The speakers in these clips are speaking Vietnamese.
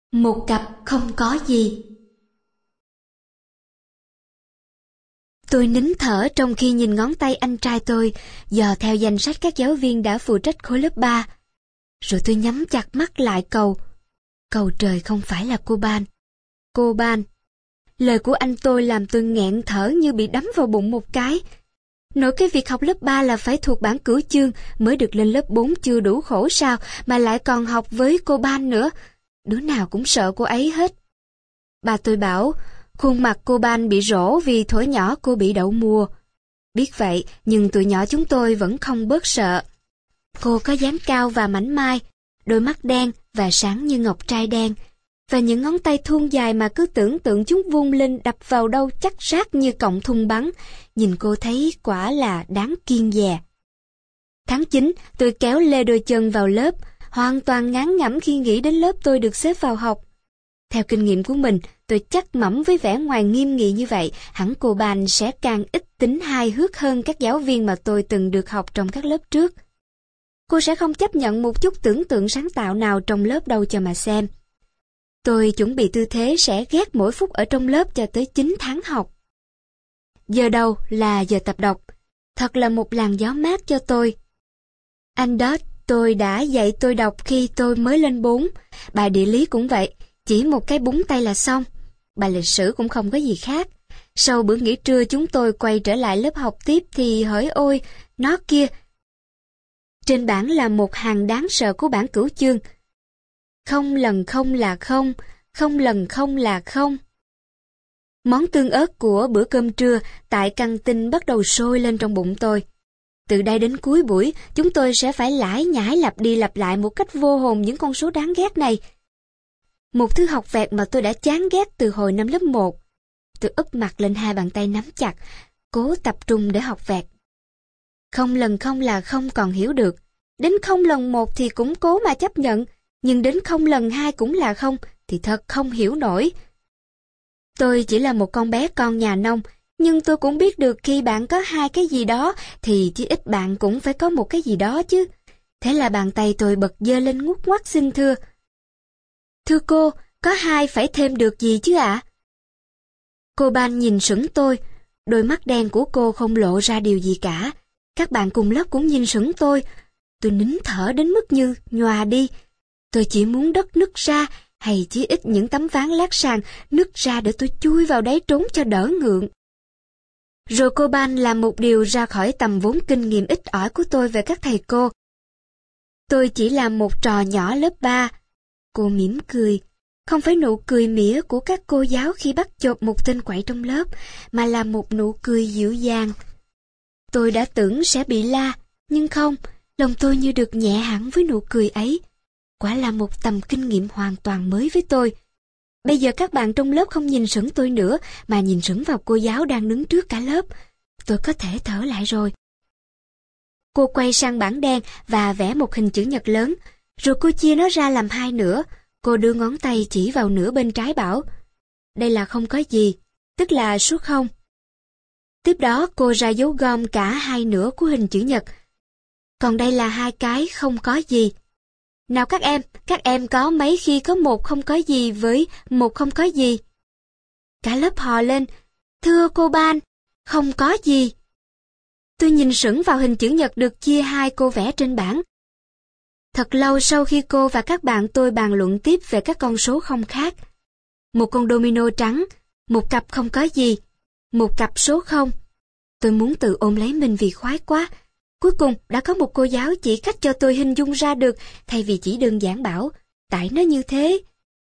Một cặp không có gì. Tôi nín thở trong khi nhìn ngón tay anh trai tôi dò theo danh sách các giáo viên đã phụ trách khối lớp 3. Rồi tôi nhắm chặt mắt lại cầu trời không phải là cô Ban. Cô Ban. Lời của anh tôi làm tôi nghẹn thở như bị đấm vào bụng một cái. Nỗi cái việc học lớp 3 là phải thuộc bảng cửu chương mới được lên lớp 4 chưa đủ khổ sao mà lại còn học với cô Ban nữa. Đứa nào cũng sợ cô ấy hết. Bà tôi bảo, khuôn mặt cô Ban bị rỗ vì thuở nhỏ cô bị đậu mùa. Biết vậy, nhưng tụi nhỏ chúng tôi vẫn không bớt sợ. Cô có dáng cao và mảnh mai, đôi mắt đen và sáng như ngọc trai đen, và những ngón tay thon dài mà cứ tưởng tượng chúng vung lên đập vào đâu chắc rát như cọng thun bắn. Nhìn cô thấy quả là đáng kiêng dè. Tháng 9, tôi kéo lê đôi chân vào lớp, hoàn toàn ngán ngẩm khi nghĩ đến lớp tôi được xếp vào học. Theo kinh nghiệm của mình, tôi chắc mẩm với vẻ ngoài nghiêm nghị như vậy, hẳn cô Ban sẽ càng ít tính hài hước hơn các giáo viên mà tôi từng được học trong các lớp trước. Cô sẽ không chấp nhận một chút tưởng tượng sáng tạo nào trong lớp đâu cho mà xem. Tôi chuẩn bị tư thế sẽ ghét mỗi phút ở trong lớp cho tới 9 tháng học. Giờ đầu là giờ tập đọc. Thật là một làn gió mát cho tôi. Anh đó tôi đã dạy tôi đọc khi tôi mới lên 4. Bài địa lý cũng vậy, chỉ một cái búng tay là xong. Bài lịch sử cũng không có gì khác. Sau bữa nghỉ trưa chúng tôi quay trở lại lớp học tiếp thì hỡi ôi, nó kia. Trên bảng là một hàng đáng sợ của bảng cửu chương. Không lần không là không, không lần không là không. Món tương ớt của bữa cơm trưa tại căng tin bắt đầu sôi lên trong bụng tôi. Từ đây đến cuối buổi, chúng tôi sẽ phải lải nhải lặp đi lặp lại một cách vô hồn những con số đáng ghét này. Một thứ học vẹt mà tôi đã chán ghét từ hồi năm lớp 1. Tôi úp mặt lên hai bàn tay nắm chặt, cố tập trung để học vẹt. Không lần không là không còn hiểu được. Đến không lần 1 thì cũng cố mà chấp nhận, nhưng đến không lần 2 cũng là không thì thật không hiểu nổi. Tôi chỉ là một con bé con nhà nông, nhưng tôi cũng biết được khi bạn có hai cái gì đó thì chí ít bạn cũng phải có một cái gì đó chứ. Thế là bàn tay tôi bật giơ lên ngút ngoắt xin thưa. Thưa cô, có 2 phải thêm được gì chứ ạ? Cô Ban nhìn sững tôi, đôi mắt đen của cô không lộ ra điều gì cả. Các bạn cùng lớp cũng nhìn sững tôi. Tôi nín thở đến mức như nhòa đi. Tôi chỉ muốn đất nứt ra, hay chí ít những tấm ván lát sàn nứt ra để tôi chui vào đấy trốn cho đỡ ngượng. Rồi cô Ban làm một điều ra khỏi tầm vốn kinh nghiệm ít ỏi của tôi về các thầy cô. Tôi chỉ là một trò nhỏ lớp 3. Cô mỉm cười, không phải nụ cười mỉa của các cô giáo khi bắt chộp một tên quậy trong lớp, mà là một nụ cười dịu dàng. Tôi đã tưởng sẽ bị la, nhưng không, lòng tôi như được nhẹ hẳn với nụ cười ấy. Quả là một tầm kinh nghiệm hoàn toàn mới với tôi. Bây giờ các bạn trong lớp không nhìn sững tôi nữa, mà nhìn sững vào cô giáo đang đứng trước cả lớp. Tôi có thể thở lại rồi. Cô quay sang bảng đen và vẽ một hình chữ nhật lớn, rồi cô chia nó ra làm 2 nửa. Cô đưa ngón tay chỉ vào nửa bên trái bảo, đây là không có gì, tức là số 0. Tiếp đó cô ra dấu gom cả 2 nửa của hình chữ nhật. Còn đây là 2 cái không có gì. Nào các em có mấy khi có một không có gì với một không có gì? Cả lớp hò lên, thưa cô Ban, không có gì. Tôi nhìn sững vào hình chữ nhật được chia 2 cô vẽ trên bảng. Thật lâu sau khi cô và các bạn tôi bàn luận tiếp về các con số không khác. Một con domino trắng, một cặp không có gì, một cặp số 0. Tôi muốn tự ôm lấy mình vì khoái quá. Cuối cùng đã có một cô giáo chỉ cách cho tôi hình dung ra được, thay vì chỉ đơn giản bảo, tại nó như thế.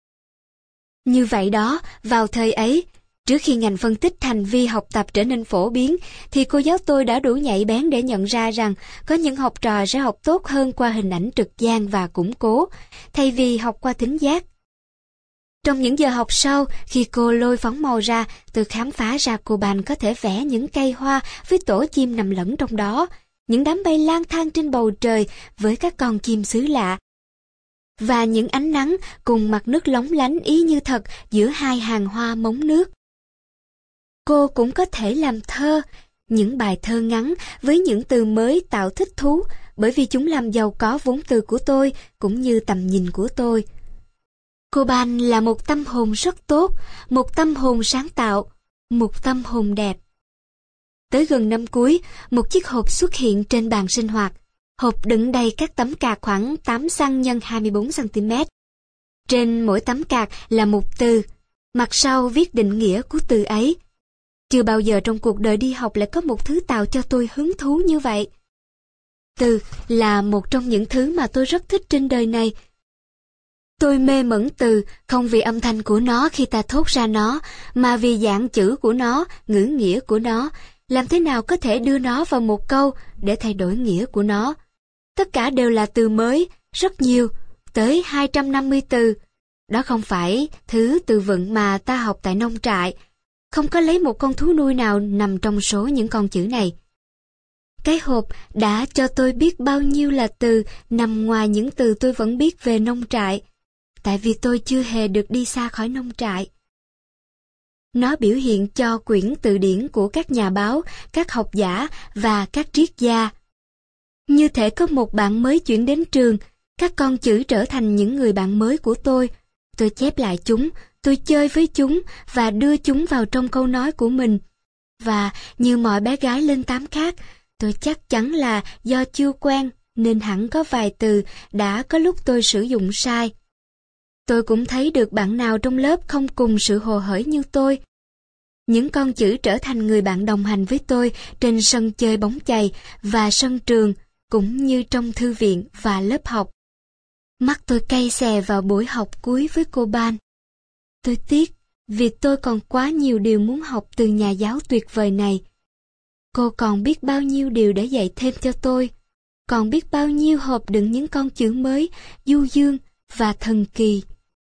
Như vậy đó, vào thời ấy, trước khi ngành phân tích hành vi học tập trở nên phổ biến, thì cô giáo tôi đã đủ nhạy bén để nhận ra rằng có những học trò sẽ học tốt hơn qua hình ảnh trực giác và củng cố, thay vì học qua thính giác. Trong những giờ học sau, khi cô lôi phấn màu ra, tôi khám phá ra cô Ban có thể vẽ những cây hoa với tổ chim nằm lẫn trong đó, những đám bay lang thang trên bầu trời với các con chim xứ lạ, và những ánh nắng cùng mặt nước lóng lánh ý như thật giữa 2 hàng hoa mống nước. Cô cũng có thể làm thơ, những bài thơ ngắn với những từ mới tạo thích thú, bởi vì chúng làm giàu có vốn từ của tôi cũng như tầm nhìn của tôi. Cô Ban là một tâm hồn rất tốt, một tâm hồn sáng tạo, một tâm hồn đẹp. Tới gần năm cuối, một chiếc hộp xuất hiện trên bàn sinh hoạt. Hộp đựng đầy các tấm card khoảng 8 xăng x 24 cm. Trên mỗi tấm card là một từ, mặt sau viết định nghĩa của từ ấy. Chưa bao giờ trong cuộc đời đi học lại có một thứ tạo cho tôi hứng thú như vậy. Từ là một trong những thứ mà tôi rất thích trên đời này. Tôi mê mẩn từ không vì âm thanh của nó khi ta thốt ra nó, mà vì dạng chữ của nó, ngữ nghĩa của nó, làm thế nào có thể đưa nó vào một câu để thay đổi nghĩa của nó. Tất cả đều là từ mới, rất nhiều, tới 250 từ. Đó không phải thứ từ vựng mà ta học tại nông trại. Không có lấy một con thú nuôi nào nằm trong số những con chữ này. Cái hộp đã cho tôi biết bao nhiêu là từ nằm ngoài những từ tôi vẫn biết về nông trại, tại vì tôi chưa hề được đi xa khỏi nông trại. Nó biểu hiện cho quyển từ điển của các nhà báo, các học giả và các triết gia. Như thể có một bạn mới chuyển đến trường, các con chữ trở thành những người bạn mới của tôi. Tôi chép lại chúng, tôi chơi với chúng và đưa chúng vào trong câu nói của mình. Và như mọi bé gái lên 8 khác, tôi chắc chắn là do chưa quen nên hẳn có vài từ đã có lúc tôi sử dụng sai. Tôi cũng thấy được bạn nào trong lớp không cùng sự hồ hởi như tôi. Những con chữ trở thành người bạn đồng hành với tôi trên sân chơi bóng chày và sân trường, cũng như trong thư viện và lớp học. Mắt tôi cay xè vào buổi học cuối với cô Ban. Tôi tiếc vì tôi còn quá nhiều điều muốn học từ nhà giáo tuyệt vời này. Cô còn biết bao nhiêu điều để dạy thêm cho tôi, còn biết bao nhiêu hộp đựng những con chữ mới, du dương và thần kỳ.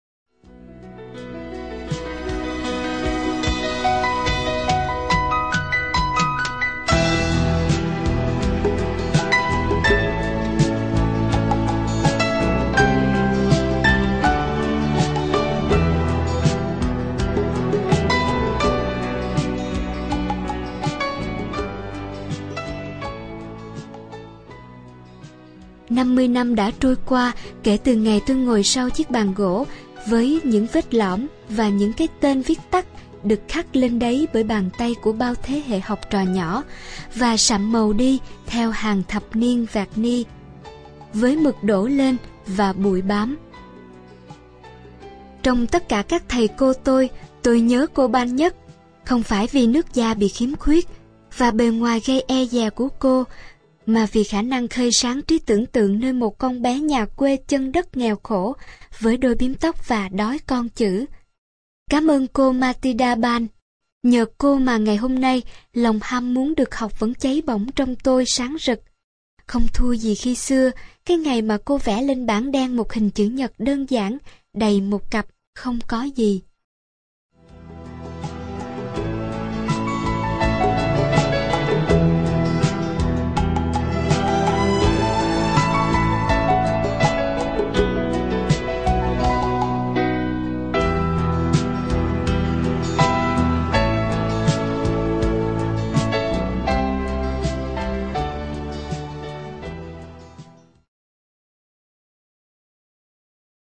Năm 50 năm đã trôi qua kể từ ngày tôi ngồi sau chiếc bàn gỗ với những vết lõm và những cái tên viết tắt được khắc lên đấy bởi bàn tay của bao thế hệ học trò nhỏ và sậm màu đi theo hàng thập niên vạt ni, với mực đổ lên và bụi bám. Trong tất cả các thầy cô tôi nhớ cô Ban nhất, không phải vì nước da bị khiếm khuyết và bề ngoài gây e dè của cô, mà vì khả năng khơi sáng trí tưởng tượng nơi một con bé nhà quê chân đất nghèo khổ với đôi bím tóc và đói con chữ. Cảm ơn cô Matilda Ban. Nhờ cô mà ngày hôm nay lòng ham muốn được học vẫn cháy bỏng trong tôi sáng rực. Không thua gì khi xưa, cái ngày mà cô vẽ lên bảng đen một hình chữ nhật đơn giản đầy một cặp không có gì.